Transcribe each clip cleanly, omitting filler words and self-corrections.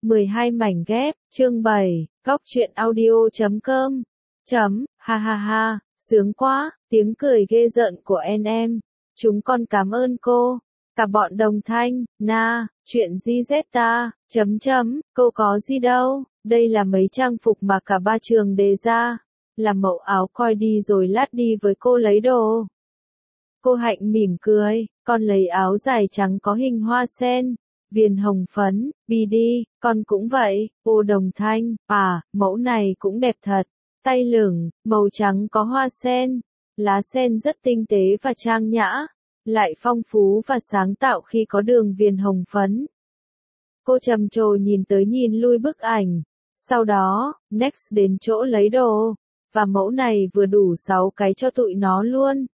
12 mảnh ghép, chương 7, góc truyện audio.com. Ha ha ha, sướng quá, tiếng cười ghê rợn của em. Chúng con cảm ơn cô. Cả bọn đồng thanh, chuyện gì ta, cô có gì đâu, đây là mấy trang phục mà cả ba trường đề ra. Là mẫu áo coi đi rồi lát đi với cô lấy đồ. Cô Hạnh mỉm cười, con lấy áo dài trắng có hình hoa sen, viền hồng phấn, đi, con cũng vậy, ô đồng thanh, mẫu này cũng đẹp thật, tay lửng, màu trắng có hoa sen, lá sen rất tinh tế và trang nhã, lại phong phú và sáng tạo khi có đường viền hồng phấn. Cô trầm trồ nhìn tới nhìn lui bức ảnh, sau đó, next đến chỗ lấy đồ, và mẫu này vừa đủ 6 cái cho tụi nó luôn.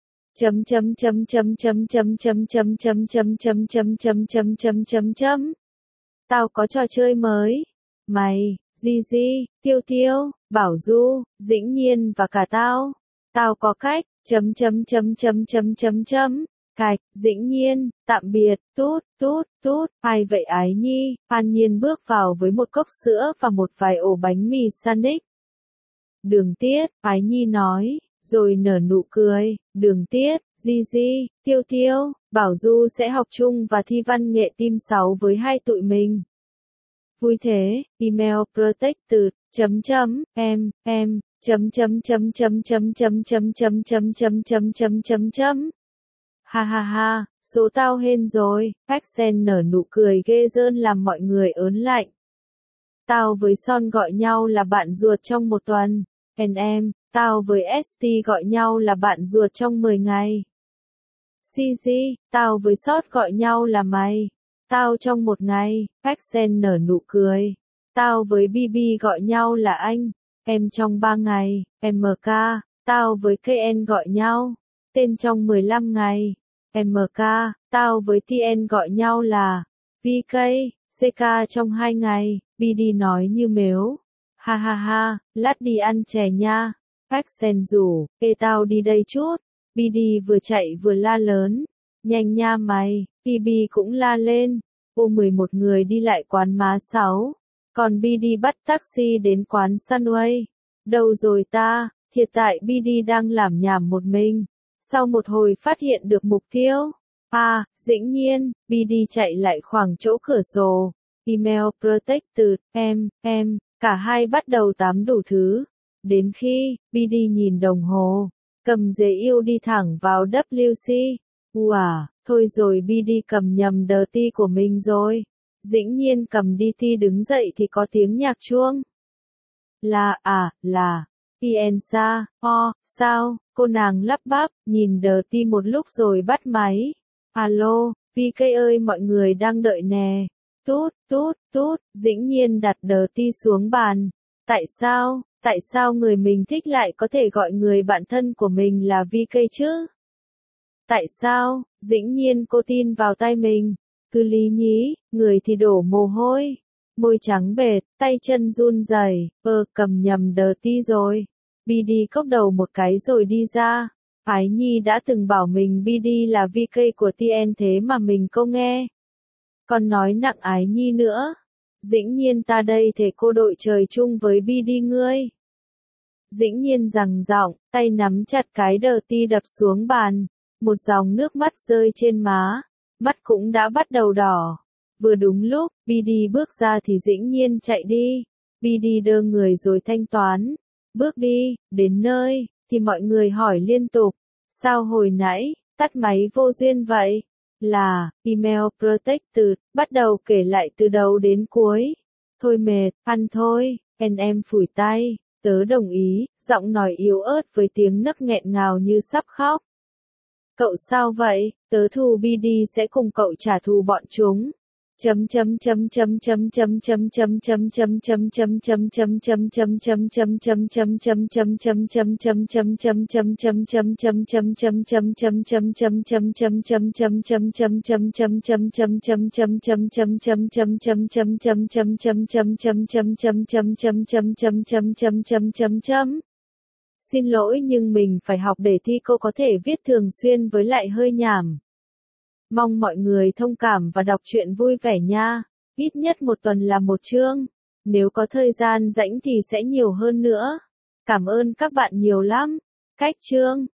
Tao có trò chơi mới. Mày, Gigi, Tiêu Tiêu, Bảo Du, Dĩnh Nhiên và cả tao. Tao có cách. Cạch, Dĩnh Nhiên, tạm biệt, tút. Ai vậy Ái Nhi? An Nhiên bước vào với một cốc sữa và một vài ổ bánh mì sandwich. Đường Tiết, Ái Nhi nói, rồi nở nụ cười. Đường Tiết, Gigi, Tiêu Tiêu, Bảo Du sẽ học chung và thi văn nghệ team 6 với hai tụi mình. Vui thế, email protected, em, Ha ha ha, số tao hên rồi, Paxen nở nụ cười ghê rơn làm mọi người ớn lạnh. Tao với Son gọi nhau là bạn ruột trong 1 tuần, em, tao với ST gọi nhau là bạn ruột trong 10 ngày. CG, tao với Sót gọi nhau là mày. Tao trong 1 ngày, Paxen nở nụ cười. Tao với BB gọi nhau là anh. Em trong 3 ngày, MK, tao với KN gọi nhau. Tên trong 15 ngày. MK, tao với TN gọi nhau là VK, CK trong 2 ngày, BD nói như mếu. Ha ha ha, lát đi ăn chè nha. Paxen rủ, tao đi đây chút. BD vừa chạy vừa la lớn. Nhanh nha mày, TB cũng la lên. 11 người đi lại quán má 6. Còn BD bắt taxi đến quán Sunway. Đâu rồi ta, hiện tại BD đang làm nhảm một mình. Sau một hồi phát hiện được mục tiêu. Dĩnh Nhiên, BD chạy lại khoảng chỗ cửa sổ. Email protected, em, cả hai bắt đầu tám đủ thứ. Đến khi, BD nhìn đồng hồ, cầm giấy yêu đi thẳng vào WC. Thôi rồi BD cầm nhầm DT của mình rồi. Dĩnh Nhiên cầm DT đứng dậy thì có tiếng nhạc chuông. Là, Tiensa, sao, cô nàng lắp bắp, nhìn DT một lúc rồi bắt máy. Alo, VK ơi mọi người đang đợi nè. Tút, Dĩnh Nhiên đặt DT xuống bàn. Tại sao người mình thích lại có thể gọi người bạn thân của mình là VK chứ? Tại sao, Dĩnh Nhiên cô tin vào tay mình. Cứ lý nhí, người thì đổ mồ hôi. Môi trắng bệt, tay chân run rẩy, cầm nhầm DT rồi. BD cốc đầu một cái rồi đi ra. Ái Nhi đã từng bảo mình BD là VK của TN thế mà mình không nghe. Còn nói nặng Ái Nhi nữa. Dĩnh Nhiên ta đây thể cô đội trời chung với BD ngươi. Dĩnh Nhiên gằn giọng, tay nắm chặt cái DT đập xuống bàn. Một dòng nước mắt rơi trên má. Mắt cũng đã bắt đầu đỏ. Vừa đúng lúc, BD bước ra thì Dĩnh Nhiên chạy đi. BD đơ người rồi thanh toán. Bước đi, đến nơi, thì mọi người hỏi liên tục. Sao hồi nãy, tắt máy vô duyên vậy? Là, email protected, bắt đầu kể lại từ đầu đến cuối. Thôi mệt, ăn thôi, em phủi tay. Tớ đồng ý, giọng nói yếu ớt với tiếng nấc nghẹn ngào như sắp khóc. Cậu sao vậy? Tớ thù BD sẽ cùng cậu trả thù bọn chúng. Xin lỗi nhưng mình phải học để thi cô có thể viết thường xuyên với lại hơi nhảm. Mong mọi người thông cảm và đọc truyện vui vẻ nha. Ít nhất một tuần là một chương. Nếu có thời gian rảnh thì sẽ nhiều hơn nữa. Cảm ơn các bạn nhiều lắm. Cách chương